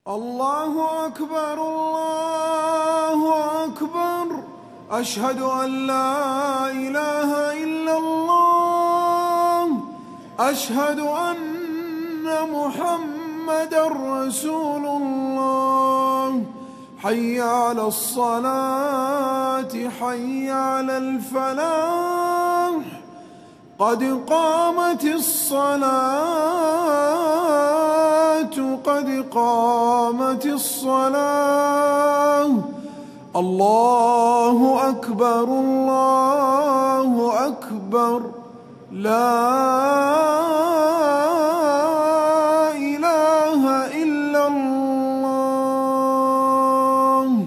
الله أكبر الله أكبر، أشهد أن لا إله إلا الله، أشهد أن محمدًا رسول الله. حي على الصلاة حي على الفلاح، قد قامت الصلاة قد قامت الصلاة. الله أكبر الله أكبر، لا إله إلا الله.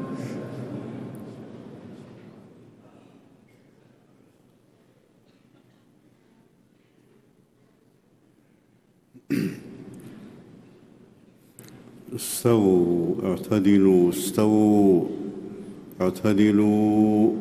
استووا اعتدلوا استووا اعتدلوا.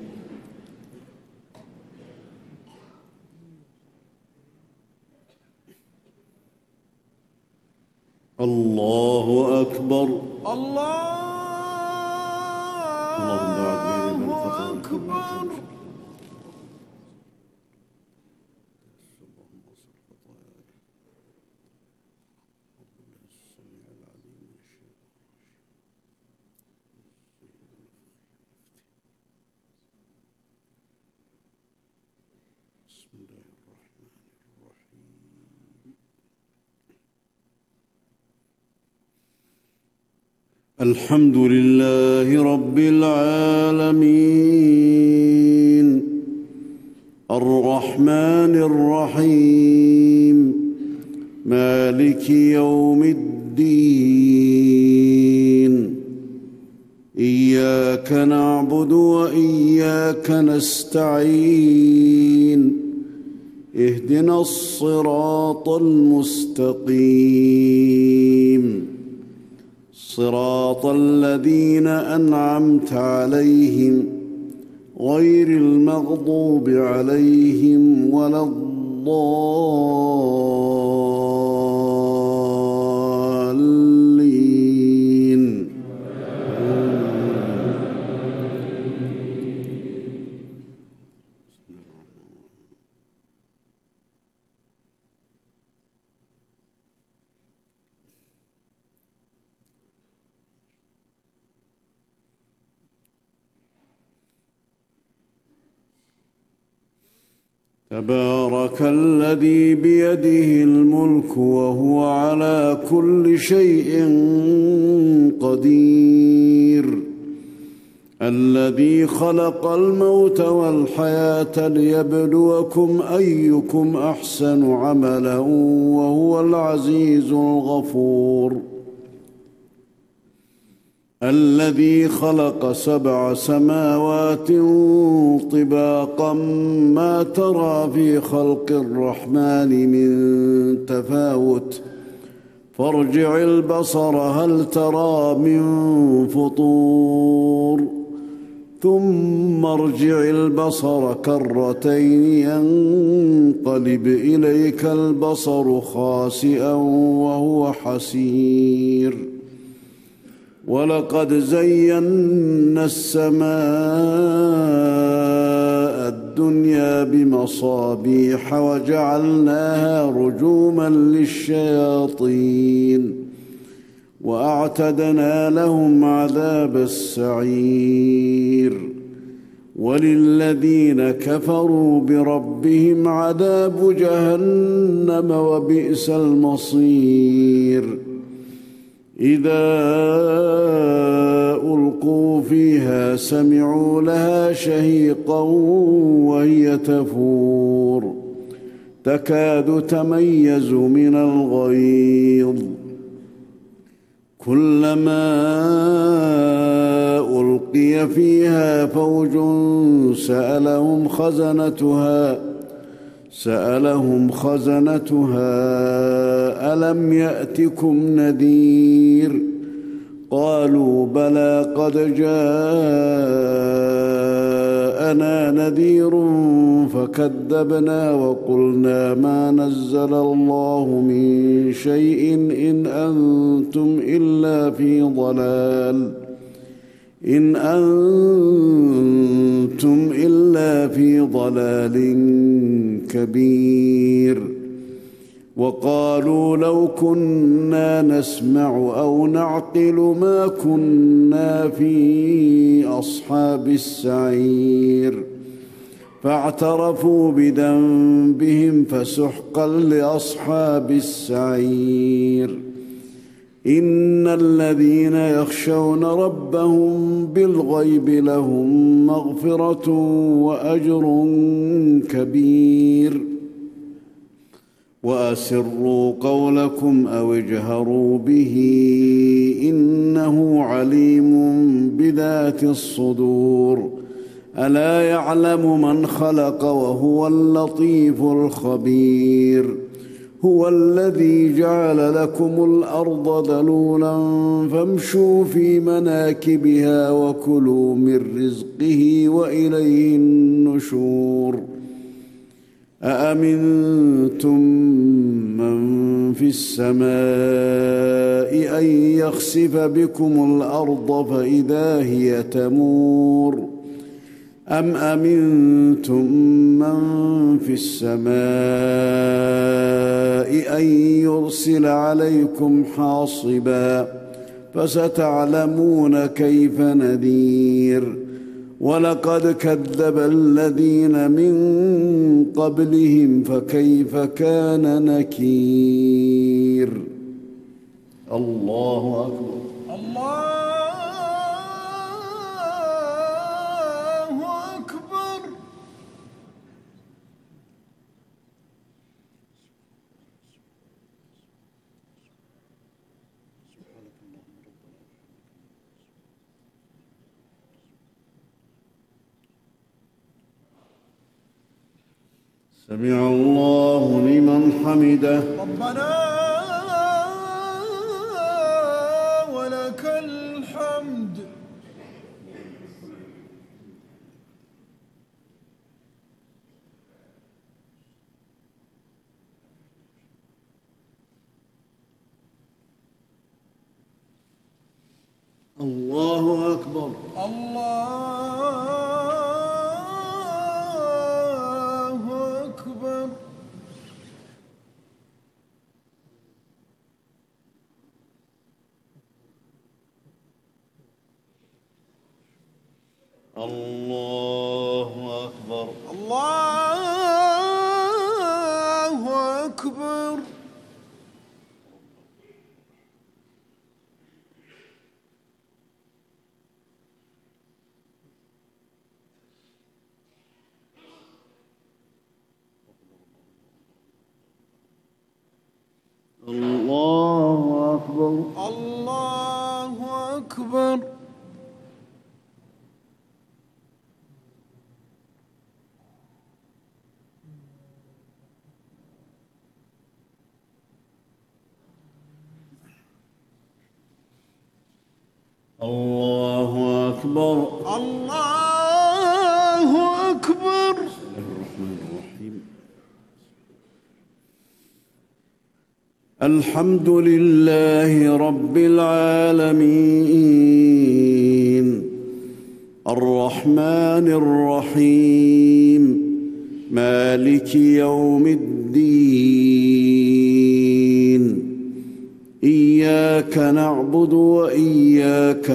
الله أكبر الله أكبر. الحمد لله رب العالمين، الرحمن الرحيم، مالك يوم الدين. إياك نعبد وإياك نستعين، اهدنا الصراط المستقيم، صراط الذين أنعمت عليهم غير المغضوب عليهم ولا الضالين. تبارك الذي بيده الملك وهو على كل شيء قدير، الذي خلق الموت والحياة ليبلوكم أيكم أحسن عملا وهو العزيز الغفور، الذي خلق 7 سماوات طباقا ما ترى في خلق الرحمن من تفاوت، فارجع البصر هل ترى من فطور، ثم ارجع البصر كرتين ينقلب إليك البصر خاسئا وهو حسير. ولقد زينا السماء الدنيا بمصابيح وجعلناها رجوما للشياطين، وأعتدنا لهم عذاب السعير. وللذين كفروا بربهم عذاب جهنم وبئس المصير. إذا ألقوا فيها سمعوا لها شهيقا وهي تفور، تكاد تميز من الغيظ، كلما ألقي فيها فوج سألهم خزنتها ألم يأتكم نذير، قالوا بلى قد جاءنا نذير فكذبنا وقلنا ما نزل الله من شيء إن أنتم إلا في ضلال كبير. وقالوا لو كنا نسمع أو نعقل ما كنا في أصحاب السعير فاعترفوا بذنبهم فسحقا لأصحاب السعير. إن الذين يخشون ربهم بالغيب لهم مغفرة وأجر كبير. وأسروا قولكم أو اجهروا به إنه عليم بذات الصدور. ألا يعلم من خلق وهو اللطيف الخبير. هو الذي جعل لكم الأرض ذلولا فامشوا في مناكبها وكلوا من رزقه وإليه النشور. أأمنتم من في السماء أن يخسف بكم الأرض فإذا هي تمور أم أمنتم من في السماء أن يرسل عليكم حاصبا فستعلمون كيف نذير. ولقد كذب الذين من قبلهم فكيف كان نكير. الله أكبر. الله أكبر. سمع الله لمن حمده. ربنا ولك الحمد. الله أكبر. الله أكبر. الله أكبر. الله أكبر. الله أكبر. الله أكبر. الله أكبر. الله أكبر. بسم الله الرحمن الرحيم. الحمد لله رب العالمين الرحمن الرحيم مالك يوم الدين. إياك نعبد وإياك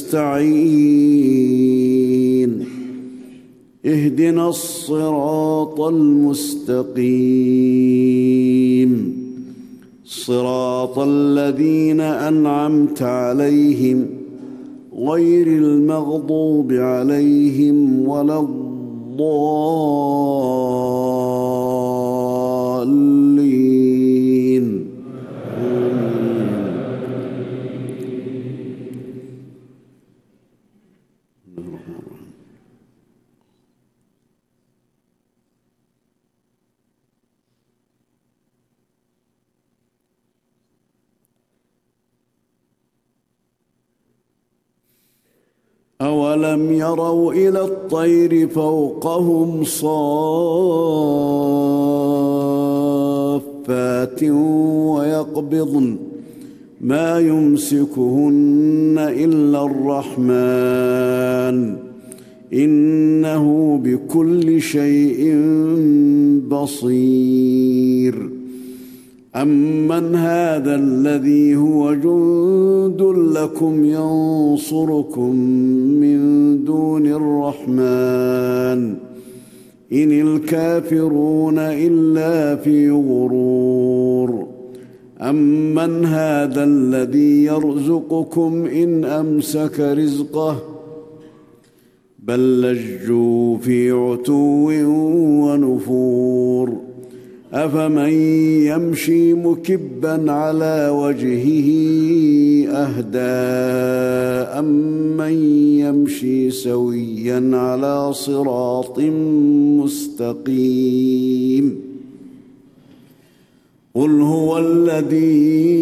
نستعين. اهدنا الصراط المستقيم صراط الذين أنعمت عليهم غير المغضوب عليهم ولا الضالين. أولم يروا إلى الطير فوقهم صافات ويقبضن ما يمسكهن إلا الرحمن إنه بكل شيء بصير أمن هذا الذي هو جند لكم ينصركم من دون الرحمن إن الكافرون إلا في غرور أمن هذا الذي يرزقكم إن أمسك رزقه بل لجوا في عتو ونفور أفمن يمشي مكبا على وجهه أهدى أمن يمشي سويا على صراط مستقيم قل هو الذي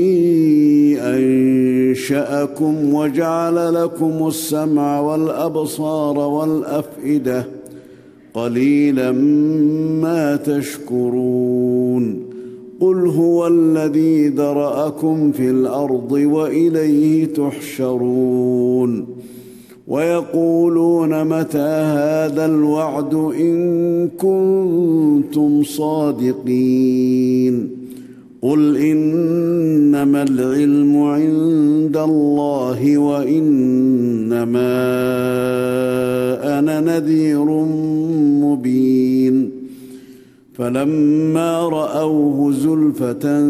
أنشأكم وجعل لكم السمع والأبصار والأفئدة قليلا ما تشكرون قل هو الذي ذرأكم في الأرض وإليه تحشرون ويقولون متى هذا الوعد إن كنتم صادقين قل إنما العلم عند الله وإنما أنا نذير مبين فلما رأوه زلفة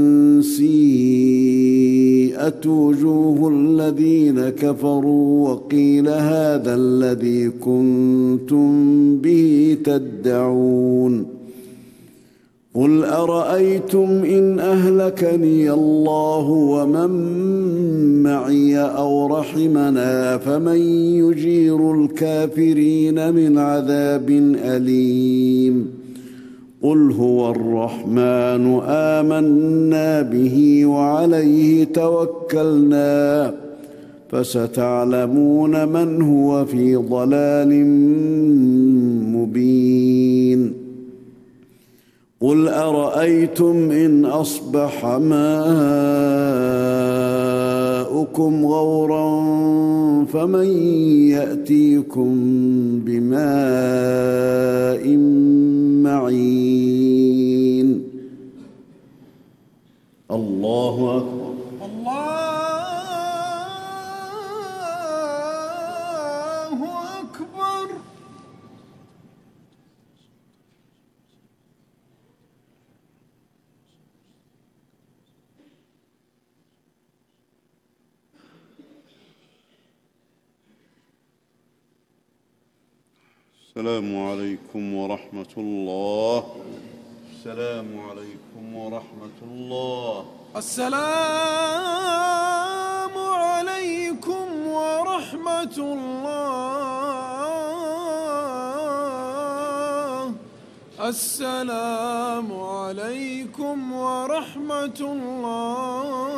سيئت وجوه الذين كفروا وقيل هذا الذي كنتم به تدعون قل أرأيتم إن أهلكني الله ومن معي أو رحمنا فمن يجير الكافرين من عذاب أليم قل هو الرحمن آمنا به وعليه توكلنا فستعلمون من هو في ضلال مبين قل أرأيتم إن أصبح ماؤكم غورا فمن يأتيكم بماء معين الله أكبر الله أكبر السلام عليكم ورحمة الله. السلام عليكم ورحمة الله. السلام عليكم ورحمة الله. السلام عليكم ورحمة الله.